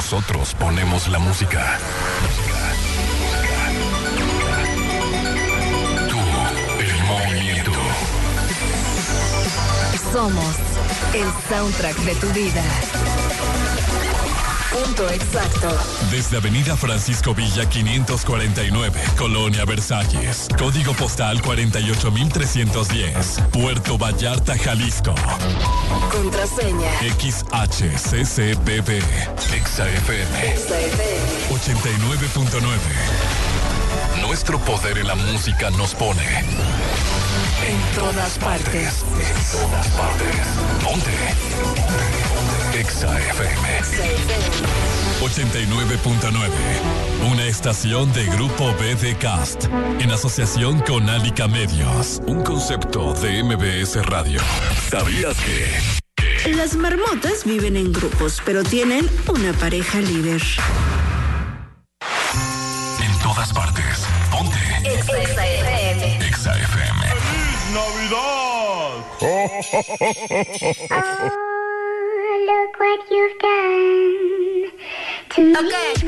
Nosotros ponemos la música. Tú, el movimiento. Somos el soundtrack de tu vida. Punto exacto. Desde Avenida Francisco Villa 549, Colonia Versalles. Código postal 48310. Puerto Vallarta, Jalisco. Contraseña XHCCBB. XAFM 89.9. Nuestro poder en la música nos pone en todas partes. En todas partes. Ponte. XAFM 89.9. Una estación de Grupo BD Cast en asociación con Alica Medios. Un concepto de MBS Radio. ¿Sabías que? Las marmotas viven en grupos, pero tienen una pareja líder. En todas partes. Ponte. XAFM. XAFM. ¡Feliz Navidad! Look what you've done to me.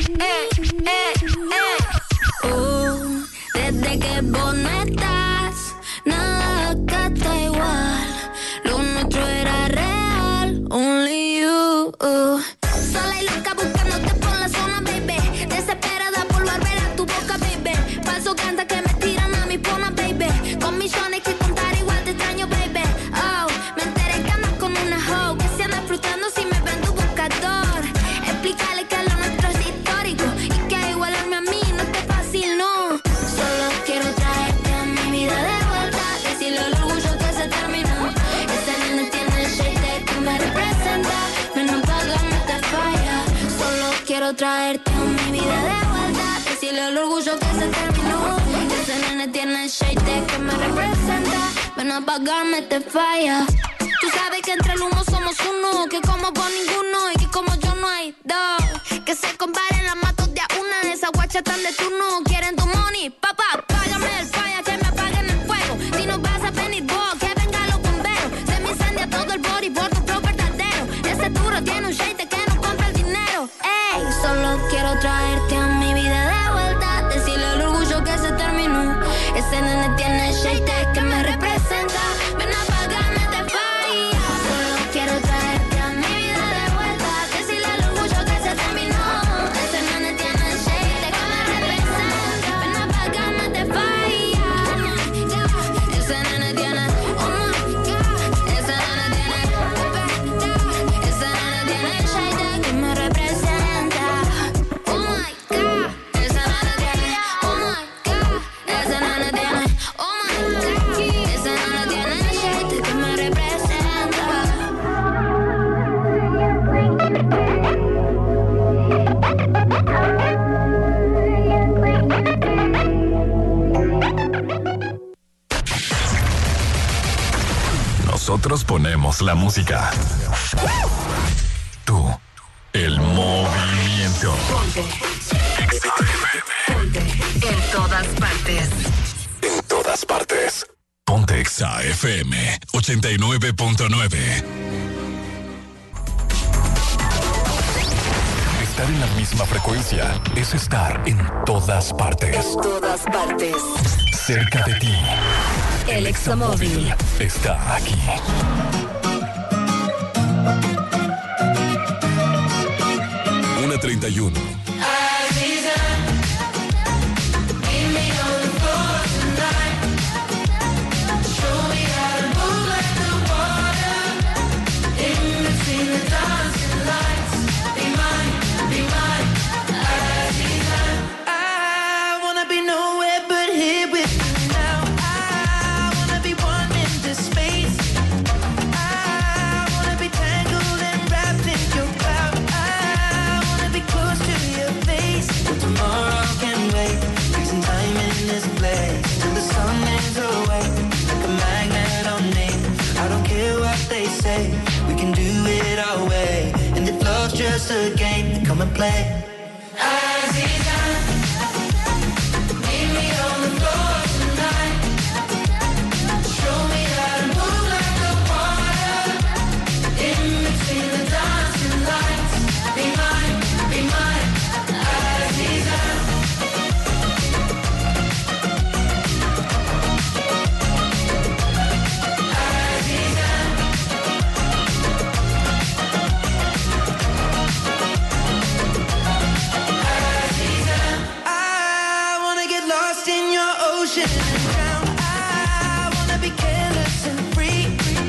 Desde que vos no estás, nada acá está igual. Lo nuestro era real, only you. Sola y loca buscándote por la zona, baby. Desesperada por volver a tu boca, baby. Falso canta que me tiran a mi pona, baby. Con millones que contar igual te extraño, baby. Oh, me enteré que andas con una hoe que se anda frustrando si me ven tu buscador. Explícale que lo nuestro es histórico y que igualarme a mí no es fácil, no. Solo quiero traerte a mi vida de vuelta, decirle al orgullo que se terminó. Ese nene tiene el shade que me representa, menos pagame te falla. Solo quiero traerte a mi vida de vuelta, decirle al orgullo que se terminó. Ese nene tiene el shade que me representa, menos pagarme te falla. Tú sabes que entre el humo somos uno, que como vos ninguno y que como yo no hay dos. Que se comparen las matos de a una, de esas guachas tan de turno. Quieren tu money, papá, págame el falla, que me apaguen el fuego. Si no vas a venir vos, que vengan los bomberos. Se me incendia todo el body por tu flow verdadero. Ese duro tiene un shade que no compra el dinero. Ey, solo quiero traerte a mi vida de vuelta, decirle al orgullo que se terminó. Ese nene tiene el shade que me representa, ven a pagarme de falla. Solo quiero traerte a mi vida de vuelta, decirle al orgullo que se terminó. Ese nene tiene el shade que me representa, ven a pagarme de falla. Ese nene tiene, oh my God, ese nene tiene, ese nene tiene el shade que me representa. Oh my God, ese nene tiene, oh my God, ese nene tiene, oh my God, ese nene tiene el shade que me representa. Nosotros ponemos la música. Tú, el movimiento. Ponte. Ponte. En todas partes. En todas partes. Ponte XAFM 89.9. Estar en la misma frecuencia es estar en todas partes. En todas partes. Cerca de ti. El Examóvil está aquí. Una 31. We can do it our way, and if love's just a game, then come and play. Meet me on the floor tonight. Show me how to move like the water. In between the dancing lights. Be mine, be mine. ocean and drown. I wanna be careless and free.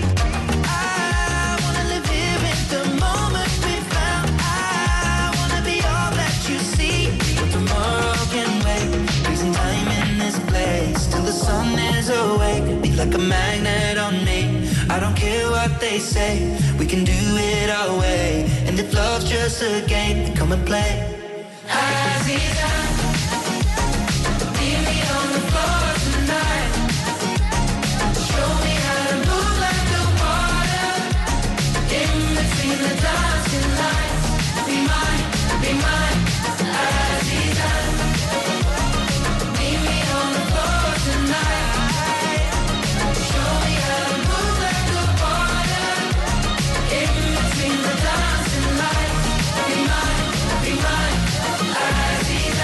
I wanna live here in the moment we found. I wanna be all that you see. But tomorrow can wait. Freezing time in this place till the sun is awake. Be like a magnet on me. I don't care what they say. We can do it our way. And if love's just a game, then come and play. Aziza, leave me on the floor tonight. Show me how to move like the water. In between the dancing lights. Be mine, Aziza. Leave me on the floor tonight. Show me how to move like the water. In between the dancing lights. Be mine, Aziza.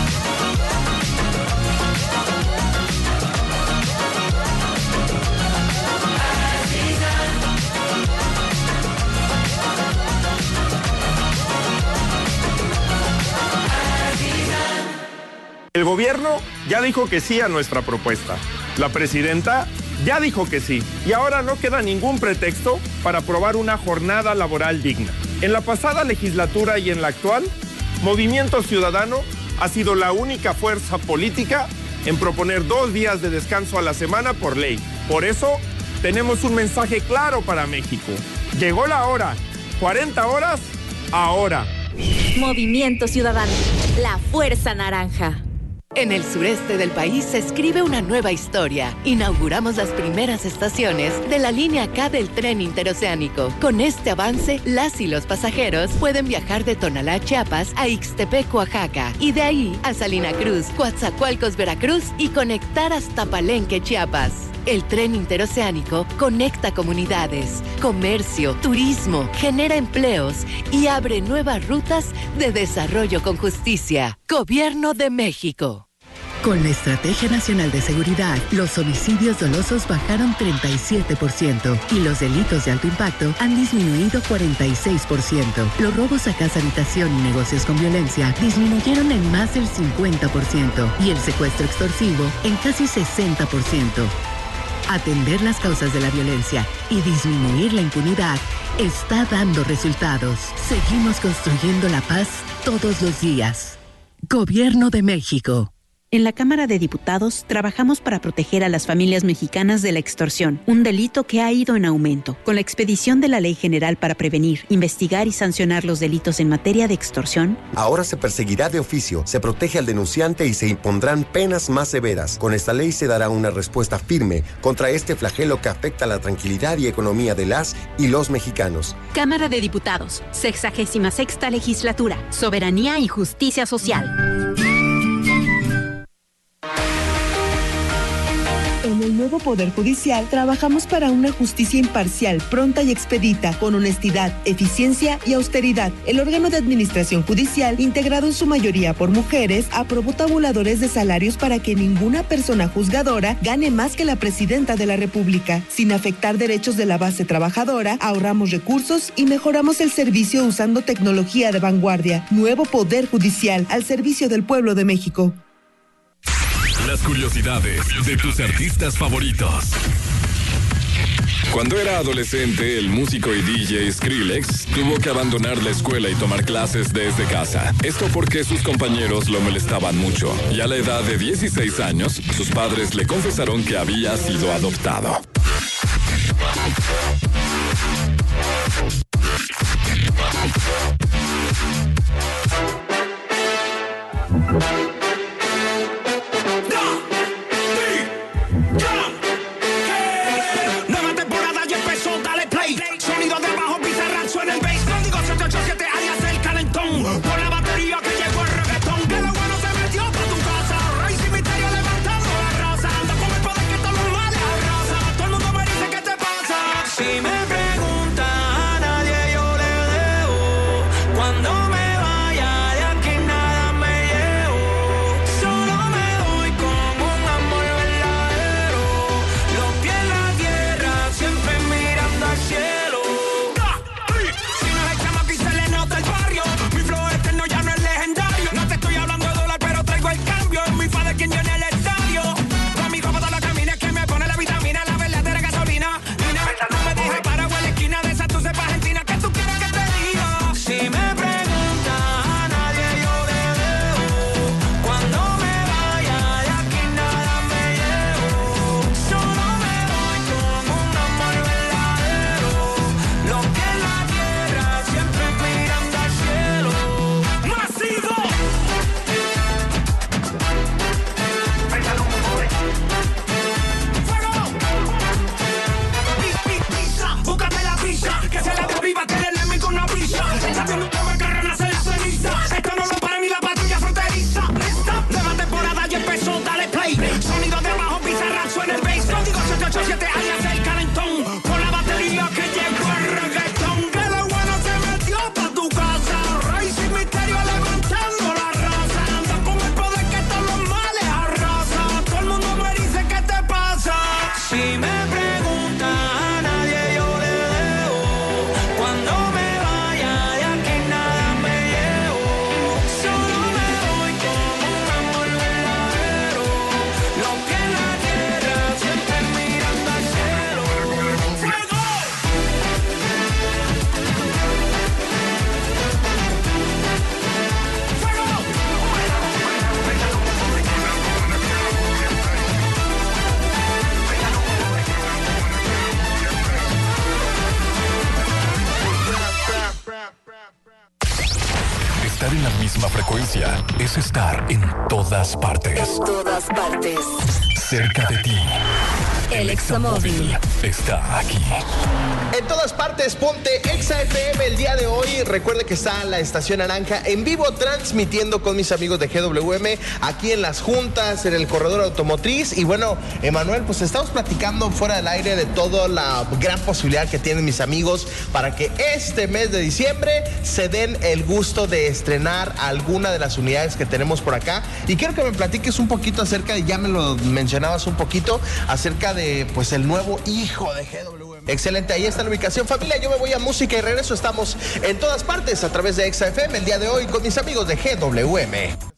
El gobierno ya dijo que sí a nuestra propuesta. La presidenta ya dijo que sí. Y ahora no queda ningún pretexto para aprobar una jornada laboral digna. En la pasada legislatura y en la actual, Movimiento Ciudadano ha sido la única fuerza política en proponer 2 días de descanso a la semana por ley. Por eso, tenemos un mensaje claro para México. Llegó la hora. 40 horas, ahora. Movimiento Ciudadano, la fuerza naranja. En el sureste del país se escribe una nueva historia. Inauguramos las primeras estaciones de la línea K del tren interoceánico. Con este avance, las y los pasajeros pueden viajar de Tonalá, Chiapas, a Ixtepec, Oaxaca, y de ahí a Salina Cruz, Coatzacoalcos, Veracruz, y conectar hasta Palenque, Chiapas. El tren interoceánico conecta comunidades, comercio, turismo, genera empleos y abre nuevas rutas de desarrollo con justicia. Gobierno de México. Con la Estrategia Nacional de Seguridad, los homicidios dolosos bajaron 37% y los delitos de alto impacto han disminuido 46%. Los robos a casa, habitación y negocios con violencia disminuyeron en más del 50% y el secuestro extorsivo en casi 60%. Atender las causas de la violencia y disminuir la impunidad está dando resultados. Seguimos construyendo la paz todos los días. Gobierno de México. En la Cámara de Diputados trabajamos para proteger a las familias mexicanas de la extorsión, un delito que ha ido en aumento. Con la expedición de la Ley General para prevenir, investigar y sancionar los delitos en materia de extorsión, ahora se perseguirá de oficio, se protege al denunciante y se impondrán penas más severas. Con esta ley se dará una respuesta firme contra este flagelo que afecta la tranquilidad y economía de las y los mexicanos. Cámara de Diputados, 66ª Legislatura, Soberanía y Justicia Social. En el nuevo Poder Judicial trabajamos para una justicia imparcial, pronta y expedita, con honestidad, eficiencia y austeridad. El órgano de administración judicial, integrado en su mayoría por mujeres, aprobó tabuladores de salarios para que ninguna persona juzgadora gane más que la presidenta de la República. Sin afectar derechos de la base trabajadora, ahorramos recursos y mejoramos el servicio usando tecnología de vanguardia. Nuevo Poder Judicial, al servicio del pueblo de México. Las curiosidades de tus artistas favoritos. Cuando era adolescente, el músico y DJ Skrillex tuvo que abandonar la escuela y tomar clases desde casa. Esto porque sus compañeros lo molestaban mucho. Y a la edad de 16 años, sus padres le confesaron que había sido adoptado. Sonido de bajo, pizarra, suena el bass. Código 787, alias el calentón. Por la batería que llegó el reggaetón. Que lo bueno se metió pa' tu casa. Rey sin misterio levantando la raza. Ando con el poder que todos los males arrasa. Todo el mundo me dice ¿qué te pasa? Si me pregunta a nadie yo le debo. Cuando me vaya de aquí nada me llevo. Solo me voy con un amor verdadero. Los pies en la tierra, siempre mirando al cielo. ¿Quién llena el estadio? Estar en la misma frecuencia es estar en todas partes. En todas partes. Cerca de ti. El Examóvil está aquí. En todas partes, ponte Exa FM el día de hoy. Recuerde que está la Estación Naranja en vivo transmitiendo con mis amigos de GWM aquí en Las Juntas, en el corredor automotriz. Y bueno, Emanuel, pues estamos platicando fuera del aire de toda la gran posibilidad que tienen mis amigos para que este mes de diciembre se den el gusto de estrenar alguna de las unidades que tenemos por acá. Y quiero que me platiques un poquito acerca de, ya me lo mencionabas un poquito, acerca de pues el nuevo hijo de GWM. Excelente, ahí está la ubicación, familia. Yo me voy a música y regreso. Estamos en todas partes a través de Exa FM el día de hoy con mis amigos de GWM.